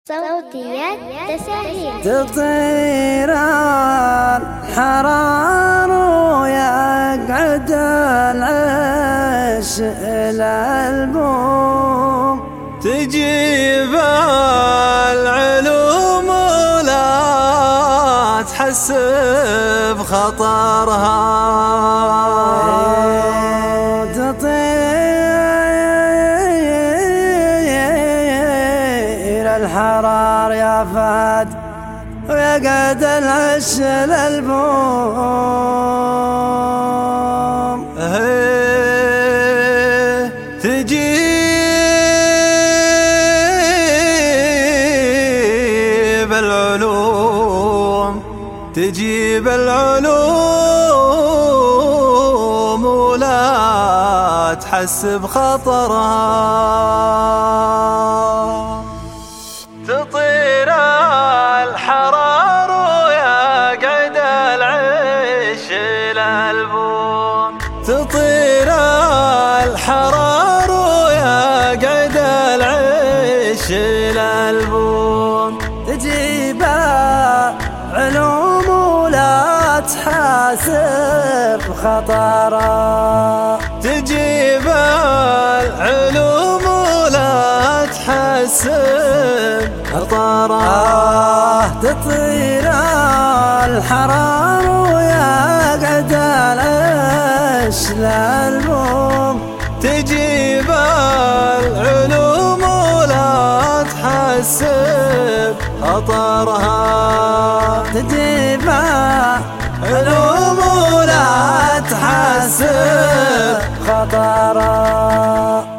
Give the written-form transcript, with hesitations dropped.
صوتيات تساهيل. تطير الحرار ويقعد العش إلى البوم، تجيب العلوم ولا تحسب خطرها. تطير الحرار يا فهد ويقعد العش للبوم، تجيب العلوم، تجيب العلوم ولا تحسب خطرها. تطير الحرار ويقعد العش للبوم، تطير الحرار ويقعد العش للبوم، تجيب علوم ولا تحاسب خطرها. تجيب العلوم ولا تحسب خطرها. تطير الحرار ويقعد العش للبوم، تجيب العلوم ولا تحسب خطرها. تجيب علوم ولا تحسب خطرها.